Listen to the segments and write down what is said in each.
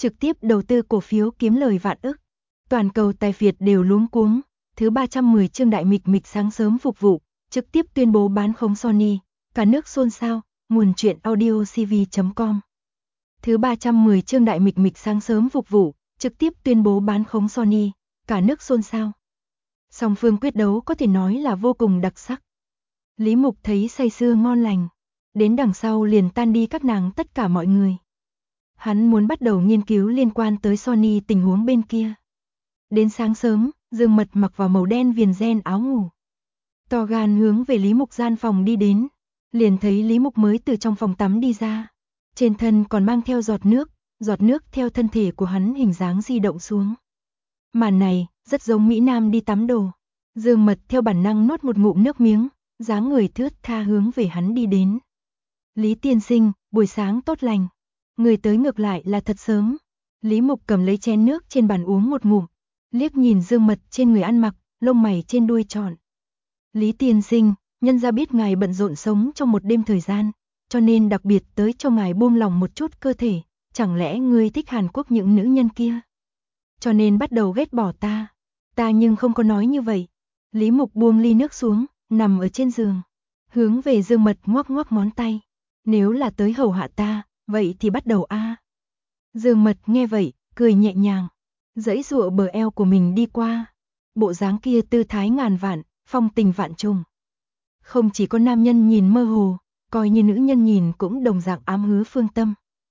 trực tiếp đầu tư cổ phiếu kiếm lời vạn ức. Toàn cầu tài phiệt đều luống cuống. Thứ 310 chương Đại Mịch sáng sớm phục vụ, trực tiếp tuyên bố bán khống Sony, cả nước xôn xao. Nguồn truyện audio cv.com. Thứ 310 chương Đại Mịch sáng sớm phục vụ, trực tiếp tuyên bố bán khống Sony, cả nước xôn xao. Song phương quyết đấu có thể nói là vô cùng đặc sắc. Lý Mục thấy say sưa ngon lành, đến đằng sau liền tan đi các nàng tất cả mọi người. Hắn muốn bắt đầu nghiên cứu liên quan tới Sony tình huống bên kia. Đến sáng sớm, Dương Mật mặc vào màu đen viền ren áo ngủ. To gan hướng về Lý Mục gian phòng đi đến, liền thấy Lý Mục mới từ trong phòng tắm đi ra. Trên thân còn mang theo giọt nước theo thân thể của hắn hình dáng di động xuống. Màn này, rất giống Mỹ Nam đi tắm đồ. Dương Mật theo bản năng nuốt một ngụm nước miếng, dáng người thướt tha hướng về hắn đi đến. Lý tiên sinh, buổi sáng tốt lành. Người tới ngược lại là thật sớm. Lý Mục cầm lấy chén nước trên bàn uống một ngụm, liếc nhìn Dương Mật trên người ăn mặc, lông mày trên đuôi tròn. Lý tiên sinh, nhân gia biết ngài bận rộn sống trong một đêm thời gian, cho nên đặc biệt tới cho ngài buông lòng một chút cơ thể, chẳng lẽ ngươi thích Hàn Quốc những nữ nhân kia? Cho nên bắt đầu ghét bỏ ta. Ta nhưng không có nói như vậy. Lý Mục buông ly nước xuống, nằm ở trên giường, hướng về Dương Mật ngoắc ngoắc ngón tay. Nếu là tới hầu hạ ta, vậy thì bắt đầu a. Dương Mật nghe vậy, cười nhẹ nhàng, giãy giụa bờ eo của mình đi qua. Bộ dáng kia tư thái ngàn vạn, phong tình vạn trùng. Không chỉ có nam nhân nhìn mơ hồ, coi như nữ nhân nhìn cũng đồng dạng ám hứa phương tâm.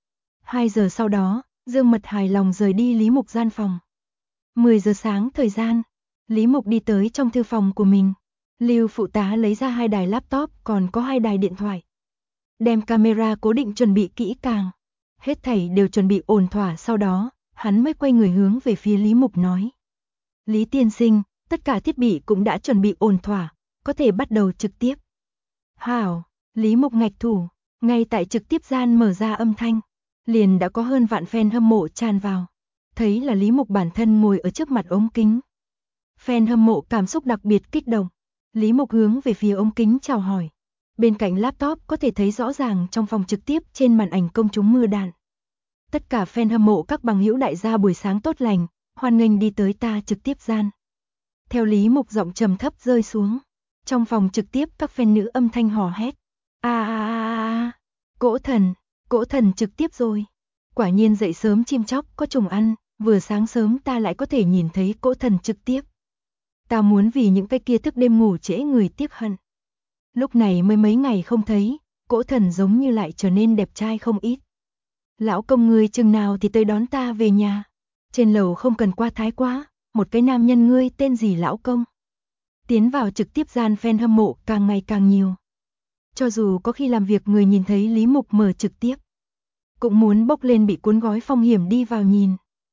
2 giờ sau đó, Dương Mật hài lòng rời đi Lý Mục gian phòng. 10 giờ sáng thời gian, Lý Mục đi tới trong thư phòng của mình. Lưu phụ tá lấy ra 2 đài laptop còn có 2 đài điện thoại. Đem camera cố định chuẩn bị kỹ càng. Hết thảy đều chuẩn bị ổn thỏa, sau đó, hắn mới quay người hướng về phía Lý Mục nói. Lý tiên sinh, tất cả thiết bị cũng đã chuẩn bị ổn thỏa, có thể bắt đầu trực tiếp. Hảo, Lý Mục ngạch thủ, ngay tại trực tiếp gian mở ra âm thanh, liền đã có hơn vạn fan hâm mộ tràn vào. Thấy là Lý Mục bản thân ngồi ở trước mặt ống kính. Fan hâm mộ cảm xúc đặc biệt kích động. Lý Mục hướng về phía ống kính chào hỏi. Bên cạnh laptop có thể thấy rõ ràng trong phòng trực tiếp trên màn ảnh công chúng mưa đạn. Tất cả fan hâm mộ các bằng hữu đại gia buổi sáng tốt lành, hoan nghênh đi tới ta trực tiếp gian. Theo Lý Mục giọng trầm thấp rơi xuống, trong phòng trực tiếp các fan nữ âm thanh hò hét. Cỗ thần trực tiếp rồi. Quả nhiên dậy sớm chim chóc có trùng ăn, vừa sáng sớm ta lại có thể nhìn thấy cỗ thần trực tiếp. Ta muốn vì những cái kia thức đêm ngủ trễ người tiếc hận. Lúc này mới mấy ngày không thấy, cỗ thần giống như lại trở nên đẹp trai không ít. Lão công ngươi chừng nào thì tới đón ta về nhà. Trên lầu không cần qua thái quá, một cái nam nhân ngươi tên gì lão công. Tiến vào trực tiếp gian fan hâm mộ càng ngày càng nhiều. Cho dù có khi làm việc người nhìn thấy Lý Mục mở trực tiếp, cũng muốn bốc lên bị cuốn gói phong hiểm đi vào nhìn.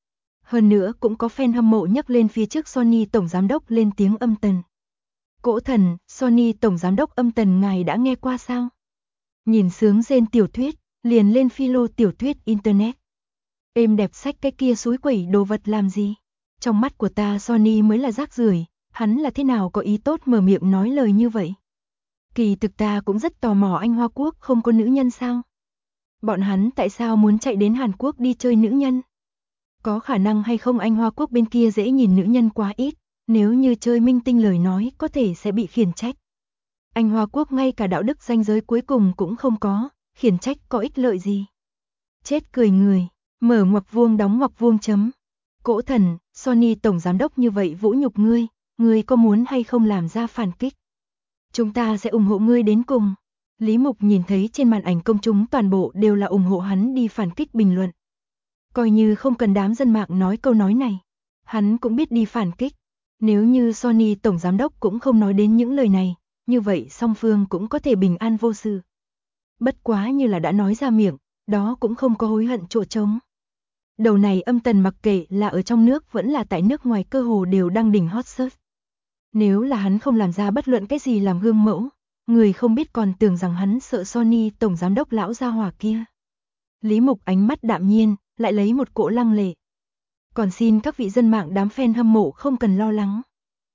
Hơn nữa cũng có fan hâm mộ nhấc lên phía trước Sony tổng giám đốc lên tiếng âm tần. Cỗ thần, Sony tổng giám đốc âm tần ngài đã nghe qua sao? Nhìn sướng rên tiểu thuyết, liền lên philo tiểu thuyết internet. Êm đẹp sách cái kia suối quẩy đồ vật làm gì? Trong mắt của ta Sony mới là rác rưởi, hắn là thế nào có ý tốt mở miệng nói lời như vậy? Kỳ thực ta cũng rất tò mò anh Hoa Quốc không có nữ nhân sao? Bọn hắn tại sao muốn chạy đến Hàn Quốc đi chơi nữ nhân? Có khả năng hay không anh Hoa Quốc bên kia dễ nhìn nữ nhân quá ít, nếu như chơi minh tinh lời nói có thể sẽ bị khiển trách. Anh Hoa Quốc ngay cả đạo đức ranh giới cuối cùng cũng không có, khiển trách có ích lợi gì? Chết cười người, mở ngoặc vuông đóng ngoặc vuông chấm. Cỗ thần, Sony tổng giám đốc như vậy vũ nhục ngươi có muốn hay không làm ra phản kích? Chúng ta sẽ ủng hộ ngươi đến cùng. Lý Mục nhìn thấy trên màn ảnh công chúng toàn bộ đều là ủng hộ hắn đi phản kích bình luận. Coi như không cần đám dân mạng nói câu nói này, hắn cũng biết đi phản kích. Nếu như Sony tổng giám đốc cũng không nói đến những lời này, như vậy song phương cũng có thể bình an vô sự. Bất quá như là đã nói ra miệng, đó cũng không có hối hận chỗ trống. Đầu này âm tần mặc kệ là ở trong nước vẫn là tại nước ngoài cơ hồ đều đang đỉnh hot search. Nếu là hắn không làm ra bất luận cái gì làm gương mẫu, người không biết còn tưởng rằng hắn sợ Sony tổng giám đốc lão gia hỏa kia. Lý Mục ánh mắt đạm nhiên, lại lấy một cỗ lăng lệ. Còn xin các vị dân mạng đám fan hâm mộ không cần lo lắng.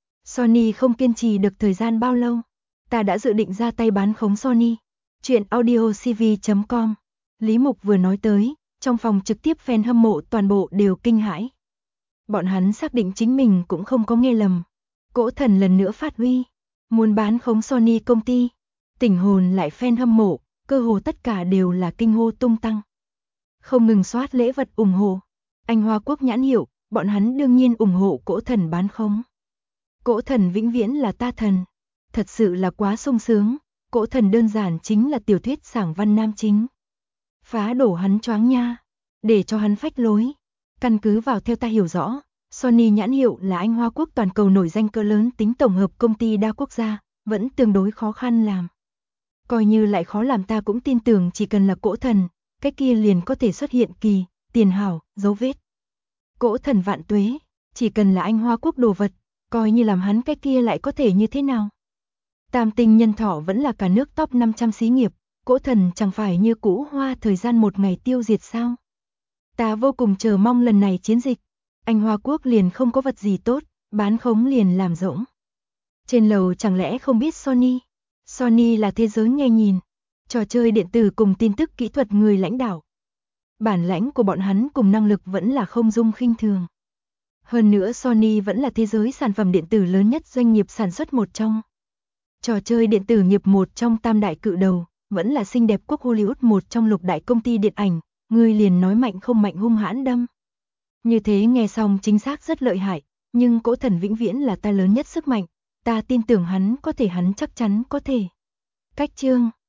Sony không kiên trì được thời gian bao lâu. Ta đã dự định ra tay bán khống Sony. Chuyện audio cv.com. Lý Mục vừa nói tới, Trong phòng trực tiếp fan hâm mộ toàn bộ đều kinh hãi. Bọn hắn xác định chính mình cũng không có nghe lầm. Cỗ Thần lần nữa phát huy, muốn bán khống Sony công ty. Tỉnh hồn lại fan hâm mộ, cơ hồ tất cả đều là kinh hô tung tăng. Không ngừng soát lễ vật ủng hộ. Anh Hoa Quốc nhãn hiệu, bọn hắn đương nhiên ủng hộ Cỗ Thần bán khống. Cỗ Thần vĩnh viễn là ta thần. Thật sự là quá sung sướng, Cỗ Thần đơn giản chính là tiểu thuyết sảng văn nam chính. Phá đổ hắn choáng nha, để cho hắn phách lối. Căn cứ vào theo ta hiểu rõ, Sony nhãn hiệu là Anh Hoa Quốc toàn cầu nổi danh cỡ lớn tính tổng hợp công ty đa quốc gia, vẫn tương đối khó khăn làm. Coi như lại khó làm ta cũng tin tưởng chỉ cần là Cỗ Thần, cái kia liền có thể xuất hiện kỳ, tiền hảo, dấu vết. Cỗ Thần vạn tuế, chỉ cần là Anh Hoa Quốc đồ vật, coi như làm hắn cái kia lại có thể như thế nào. Tam Tinh Nhân Thọ vẫn là cả nước top 500 xí nghiệp, Cỗ Thần chẳng phải như cũ Hoa thời gian một ngày tiêu diệt sao. Ta vô cùng chờ mong lần này chiến dịch, Anh Hoa Quốc liền không có vật gì tốt, bán khống liền làm rỗng. Trên lầu chẳng lẽ không biết Sony? Sony là thế giới nghe nhìn, trò chơi điện tử cùng tin tức kỹ thuật người lãnh đạo. Bản lãnh của bọn hắn cùng năng lực vẫn là không dung khinh thường. Hơn nữa Sony vẫn là thế giới sản phẩm điện tử lớn nhất doanh nghiệp sản xuất một trong. Trò chơi điện tử nghiệp một trong tam đại cự đầu, vẫn là xinh đẹp quốc Hollywood một trong lục đại công ty điện ảnh, người liền nói mạnh không mạnh hung hãn đâm. Như thế nghe xong chính xác rất lợi hại, nhưng Cỗ Thần vĩnh viễn là ta lớn nhất sức mạnh, ta tin tưởng hắn chắc chắn có thể. Cách chương